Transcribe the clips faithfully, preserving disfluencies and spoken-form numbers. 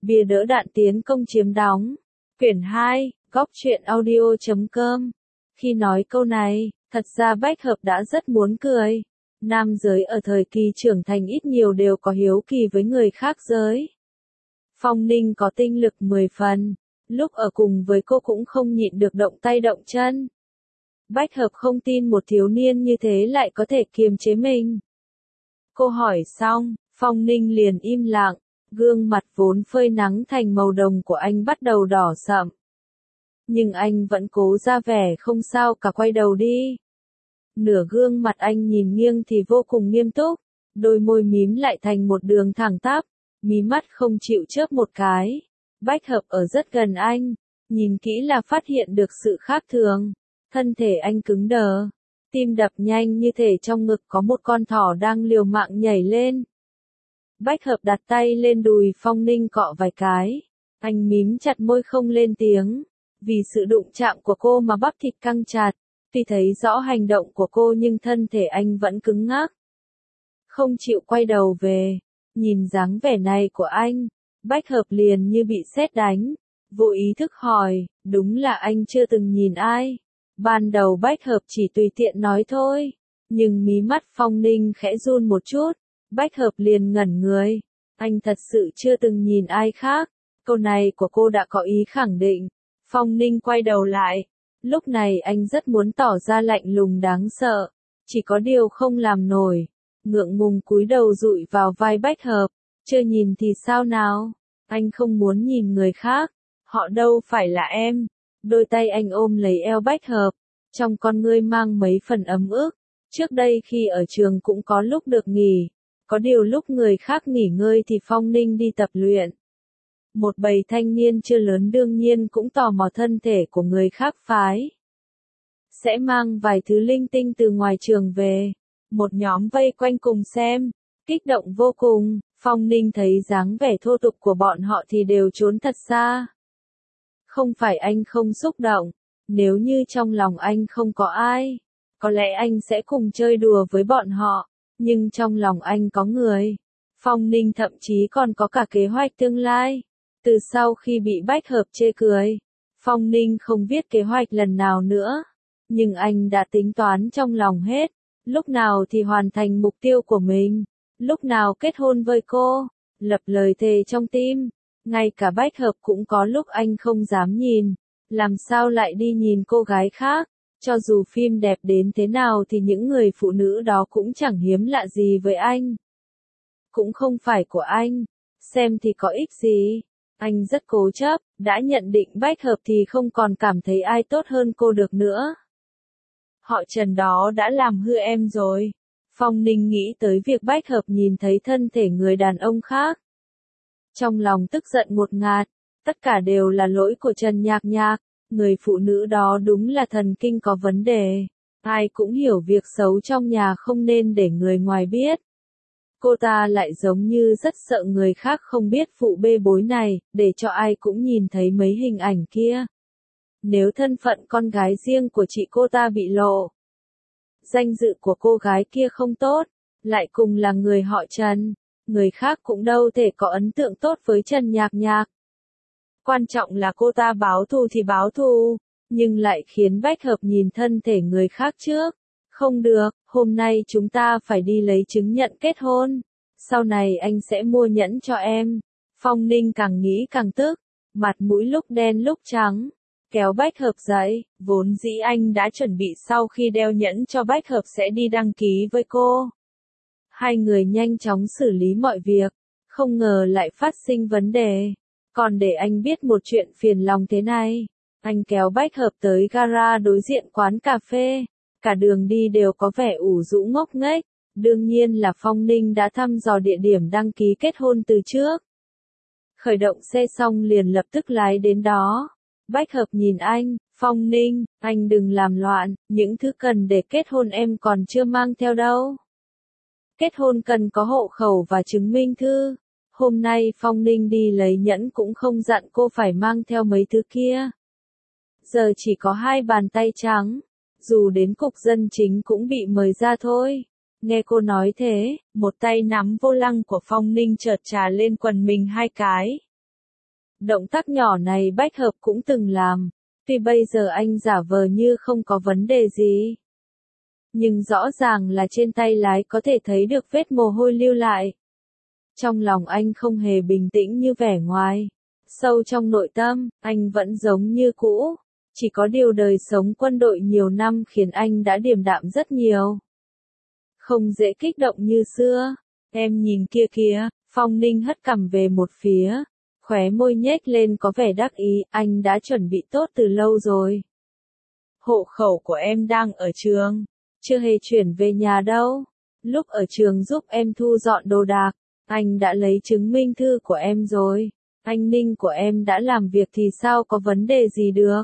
Bìa đỡ đạn tiến công chiếm đóng. Quyển hai, góc truyện audio chấm com. Khi nói câu này, thật ra Bách Hợp đã rất muốn cười. Nam giới ở thời kỳ trưởng thành ít nhiều đều có hiếu kỳ với người khác giới. Phong Ninh có tinh lực mười phần, lúc ở cùng với cô cũng không nhịn được động tay động chân. Bách Hợp không tin một thiếu niên như thế lại có thể kiềm chế mình. Cô hỏi xong, Phong Ninh liền im lặng, gương mặt vốn phơi nắng thành màu đồng của anh bắt đầu đỏ sậm. Nhưng anh vẫn cố ra vẻ không sao cả, quay đầu đi. Nửa gương mặt anh nhìn nghiêng thì vô cùng nghiêm túc, đôi môi mím lại thành một đường thẳng tắp, mí mắt không chịu chớp một cái. Bách Hợp ở rất gần anh, nhìn kỹ là phát hiện được sự khác thường. Thân thể anh cứng đờ, tim đập nhanh như thể trong ngực có một con thỏ đang liều mạng nhảy lên. Bách Hợp đặt tay lên đùi Phong Ninh cọ vài cái, anh mím chặt môi không lên tiếng, vì sự đụng chạm của cô mà bắp thịt căng chặt. Tuy thấy rõ hành động của cô nhưng thân thể anh vẫn cứng ngắc, không chịu quay đầu về. Nhìn dáng vẻ này của anh, Bách Hợp liền như bị sét đánh, vô ý thức hỏi, đúng là anh chưa từng nhìn ai. Ban đầu Bách Hợp chỉ tùy tiện nói thôi, nhưng mí mắt Phong Ninh khẽ run một chút, Bách Hợp liền ngẩn người. Anh thật sự chưa từng nhìn ai khác. Câu này của cô đã có ý khẳng định. Phong Ninh quay đầu lại. Lúc này anh rất muốn tỏ ra lạnh lùng đáng sợ, chỉ có điều không làm nổi. Ngượng ngùng cúi đầu dụi vào vai Bách Hợp. Chưa nhìn thì sao nào? Anh không muốn nhìn người khác. Họ đâu phải là em. Đôi tay anh ôm lấy eo Bách Hợp, trong con ngươi mang mấy phần ấm ức. Trước đây khi ở trường cũng có lúc được nghỉ, có điều lúc người khác nghỉ ngơi thì Phong Ninh đi tập luyện. Một bầy thanh niên chưa lớn đương nhiên cũng tò mò thân thể của người khác phái. Sẽ mang vài thứ linh tinh từ ngoài trường về. Một nhóm vây quanh cùng xem, kích động vô cùng. Phong Ninh thấy dáng vẻ thô tục của bọn họ thì đều trốn thật xa. Không phải anh không xúc động, nếu như trong lòng anh không có ai, có lẽ anh sẽ cùng chơi đùa với bọn họ, nhưng trong lòng anh có người. Phong Ninh thậm chí còn có cả kế hoạch tương lai. Từ sau khi bị Bách Hợp chê cười, Phong Ninh không viết kế hoạch lần nào nữa, nhưng anh đã tính toán trong lòng hết, lúc nào thì hoàn thành mục tiêu của mình, lúc nào kết hôn với cô, lập lời thề trong tim. Ngay cả Bách Hợp cũng có lúc anh không dám nhìn, làm sao lại đi nhìn cô gái khác, cho dù phim đẹp đến thế nào thì những người phụ nữ đó cũng chẳng hiếm lạ gì với anh. Cũng không phải của anh, xem thì có ích gì. Anh rất cố chấp, đã nhận định Bách Hợp thì không còn cảm thấy ai tốt hơn cô được nữa. Họ Trần đó đã làm hư em rồi. Phong Ninh nghĩ tới việc Bách Hợp nhìn thấy thân thể người đàn ông khác. Trong lòng tức giận ngột ngạt, tất cả đều là lỗi của Trần Nhạc Nhạc, người phụ nữ đó đúng là thần kinh có vấn đề. Ai cũng hiểu việc xấu trong nhà không nên để người ngoài biết. Cô ta lại giống như rất sợ người khác không biết vụ bê bối này, để cho ai cũng nhìn thấy mấy hình ảnh kia. Nếu thân phận con gái riêng của chị cô ta bị lộ, danh dự của cô gái kia không tốt, lại cùng là người họ Trần, người khác cũng đâu thể có ấn tượng tốt với Trần Nhạc Nhạc. Quan trọng là cô ta báo thù thì báo thù, nhưng lại khiến Bách Hợp nhìn thân thể người khác trước. Không được, hôm nay chúng ta phải đi lấy chứng nhận kết hôn. Sau này anh sẽ mua nhẫn cho em. Phong Ninh càng nghĩ càng tức, mặt mũi lúc đen lúc trắng. Kéo Bách Hợp dậy, vốn dĩ anh đã chuẩn bị sau khi đeo nhẫn cho Bách Hợp sẽ đi đăng ký với cô. Hai người nhanh chóng xử lý mọi việc, không ngờ lại phát sinh vấn đề. Còn để anh biết một chuyện phiền lòng thế này, anh kéo Bách Hợp tới gara đối diện quán cà phê. Cả đường đi đều có vẻ ủ rũ ngốc nghếch, đương nhiên là Phong Ninh đã thăm dò địa điểm đăng ký kết hôn từ trước. Khởi động xe xong liền lập tức lái đến đó. Bách Hợp nhìn anh, Phong Ninh, anh đừng làm loạn, những thứ cần để kết hôn em còn chưa mang theo đâu. Kết hôn cần có hộ khẩu và chứng minh thư. Hôm nay Phong Ninh đi lấy nhẫn cũng không dặn cô phải mang theo mấy thứ kia. Giờ chỉ có hai bàn tay trắng. Dù đến cục dân chính cũng bị mời ra thôi. Nghe cô nói thế, một tay nắm vô lăng của Phong Ninh chợt trà lên quần mình hai cái. Động tác nhỏ này Bách Hợp cũng từng làm, tuy bây giờ anh giả vờ như không có vấn đề gì. Nhưng rõ ràng là trên tay lái có thể thấy được vết mồ hôi lưu lại. Trong lòng anh không hề bình tĩnh như vẻ ngoài. Sâu trong nội tâm, anh vẫn giống như cũ. Chỉ có điều đời sống quân đội nhiều năm khiến anh đã điềm đạm rất nhiều. Không dễ kích động như xưa. Em nhìn kia kìa, Phong Ninh hất cằm về một phía. Khóe môi nhếch lên có vẻ đắc ý, anh đã chuẩn bị tốt từ lâu rồi. Hộ khẩu của em đang ở trường. Chưa hề chuyển về nhà đâu. Lúc ở trường giúp em thu dọn đồ đạc, anh đã lấy chứng minh thư của em rồi. Anh Ninh của em đã làm việc thì sao có vấn đề gì được.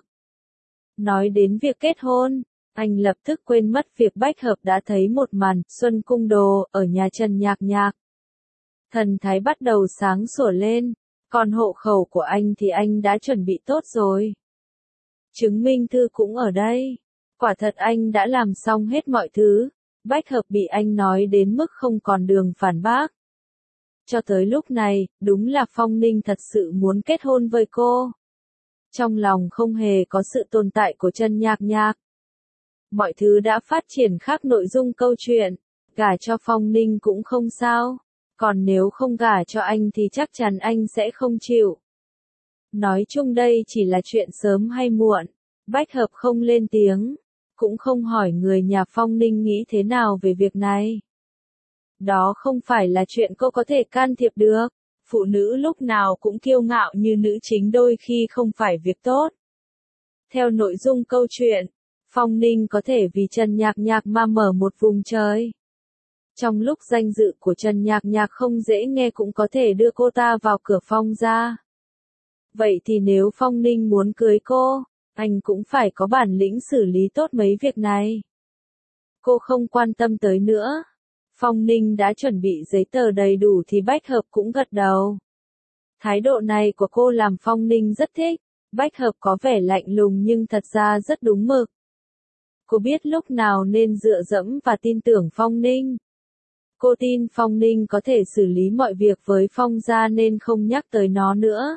Nói đến việc kết hôn, anh lập tức quên mất việc Bách Hợp đã thấy một màn Xuân Cung Đồ ở nhà Trần Nhạc Nhạc. Thần thái bắt đầu sáng sủa lên, còn hộ khẩu của anh thì anh đã chuẩn bị tốt rồi. Chứng minh thư cũng ở đây. Quả thật anh đã làm xong hết mọi thứ. Bách Hợp bị anh nói đến mức không còn đường phản bác. Cho tới lúc này, đúng là Phong Ninh thật sự muốn kết hôn với cô. Trong lòng không hề có sự tồn tại của Trần Nhạc Nhạc. Mọi thứ đã phát triển khác nội dung câu chuyện. Gả cho Phong Ninh cũng không sao. Còn nếu không gả cho anh thì chắc chắn anh sẽ không chịu. Nói chung đây chỉ là chuyện sớm hay muộn. Bách Hợp không lên tiếng. Cũng không hỏi người nhà Phong Ninh nghĩ thế nào về việc này. Đó không phải là chuyện cô có thể can thiệp được. Phụ nữ lúc nào cũng kiêu ngạo như nữ chính đôi khi không phải việc tốt. Theo nội dung câu chuyện, Phong Ninh có thể vì Trần Nhạc Nhạc mà mở một vùng trời. Trong lúc danh dự của Trần Nhạc Nhạc không dễ nghe cũng có thể đưa cô ta vào cửa Phong gia. Vậy thì nếu Phong Ninh muốn cưới cô, anh cũng phải có bản lĩnh xử lý tốt mấy việc này. Cô không quan tâm tới nữa. Phong Ninh đã chuẩn bị giấy tờ đầy đủ thì Bách Hợp cũng gật đầu. Thái độ này của cô làm Phong Ninh rất thích. Bách Hợp có vẻ lạnh lùng nhưng thật ra rất đúng mực. Cô biết lúc nào nên dựa dẫm và tin tưởng Phong Ninh. Cô tin Phong Ninh có thể xử lý mọi việc với Phong gia nên không nhắc tới nó nữa.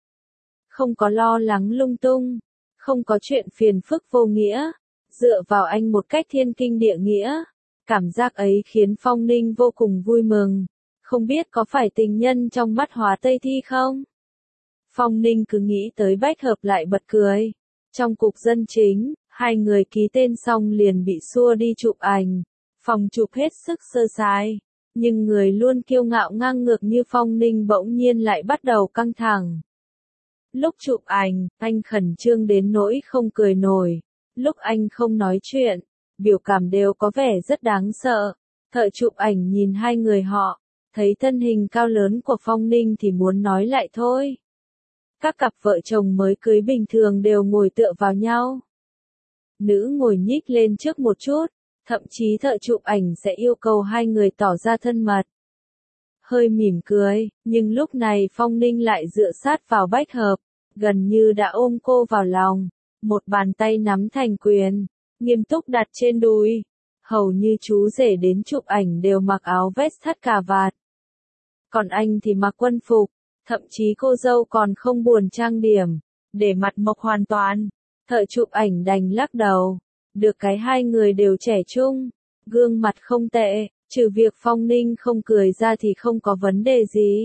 Không có lo lắng lung tung. Không có chuyện phiền phức vô nghĩa. Dựa vào anh một cách thiên kinh địa nghĩa. Cảm giác ấy khiến Phong Ninh vô cùng vui mừng. Không biết có phải tình nhân trong mắt Hóa Tây Thi không? Phong Ninh cứ nghĩ tới Bách Hợp lại bật cười. Trong cục dân chính, hai người ký tên xong liền bị xua đi chụp ảnh. Phòng chụp hết sức sơ sài. Nhưng người luôn kiêu ngạo ngang ngược như Phong Ninh bỗng nhiên lại bắt đầu căng thẳng. Lúc chụp ảnh, anh khẩn trương đến nỗi không cười nổi. Lúc anh không nói chuyện, biểu cảm đều có vẻ rất đáng sợ. Thợ chụp ảnh nhìn hai người họ, thấy thân hình cao lớn của Phong Ninh thì muốn nói lại thôi. Các cặp vợ chồng mới cưới bình thường đều ngồi tựa vào nhau. Nữ ngồi nhích lên trước một chút, thậm chí thợ chụp ảnh sẽ yêu cầu hai người tỏ ra thân mật. Hơi mỉm cười, nhưng lúc này Phong Ninh lại dựa sát vào Bách Hợp, gần như đã ôm cô vào lòng, một bàn tay nắm thành quyền, nghiêm túc đặt trên đùi. Hầu như chú rể đến chụp ảnh đều mặc áo vest thắt cà vạt. Còn anh thì mặc quân phục, thậm chí cô dâu còn không buồn trang điểm, để mặt mộc hoàn toàn. Thợ chụp ảnh đành lắc đầu. Được cái hai người đều trẻ trung, gương mặt không tệ, trừ việc Phong Ninh không cười ra thì không có vấn đề gì.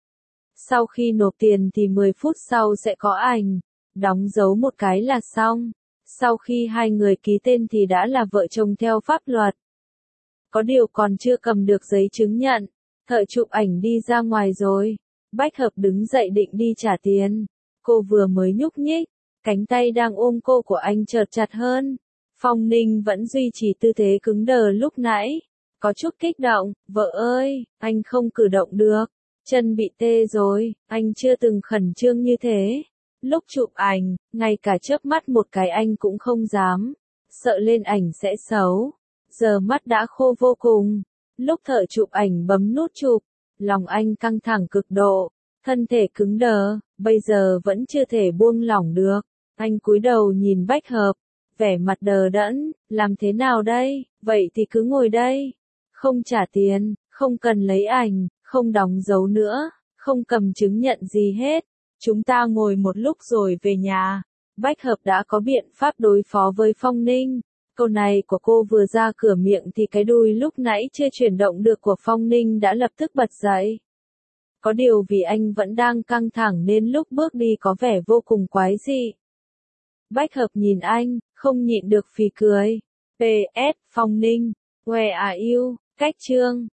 Sau khi nộp tiền thì mười phút sau sẽ có ảnh, đóng dấu một cái là xong. Sau khi hai người ký tên thì đã là vợ chồng theo pháp luật. Có điều còn chưa cầm được giấy chứng nhận, thợ chụp ảnh đi ra ngoài rồi. Bách Hợp đứng dậy định đi trả tiền. Cô vừa mới nhúc nhích, cánh tay đang ôm cô của anh chợt chặt hơn. Phong Ninh vẫn duy trì tư thế cứng đờ lúc nãy. Có chút kích động, vợ ơi, anh không cử động được. Chân bị tê rồi, anh chưa từng khẩn trương như thế. Lúc chụp ảnh, ngay cả chớp mắt một cái anh cũng không dám. Sợ lên ảnh sẽ xấu. Giờ mắt đã khô vô cùng. Lúc thợ chụp ảnh bấm nút chụp, lòng anh căng thẳng cực độ. Thân thể cứng đờ, bây giờ vẫn chưa thể buông lỏng được. Anh cúi đầu nhìn Bách Hợp, vẻ mặt đờ đẫn, làm thế nào đây, vậy thì cứ ngồi đây. Không trả tiền, không cần lấy ảnh, không đóng dấu nữa, không cầm chứng nhận gì hết. Chúng ta ngồi một lúc rồi về nhà. Bách hợp đã có biện pháp đối phó với Phong Ninh. Câu này của cô vừa ra cửa miệng thì cái đuôi lúc nãy chưa chuyển động được của Phong Ninh đã lập tức bật dậy. Có điều vì anh vẫn đang căng thẳng nên lúc bước đi có vẻ vô cùng quái dị. Bách hợp nhìn anh, không nhịn được phì cười. pê ét Phong Ninh, where are you? Cách chương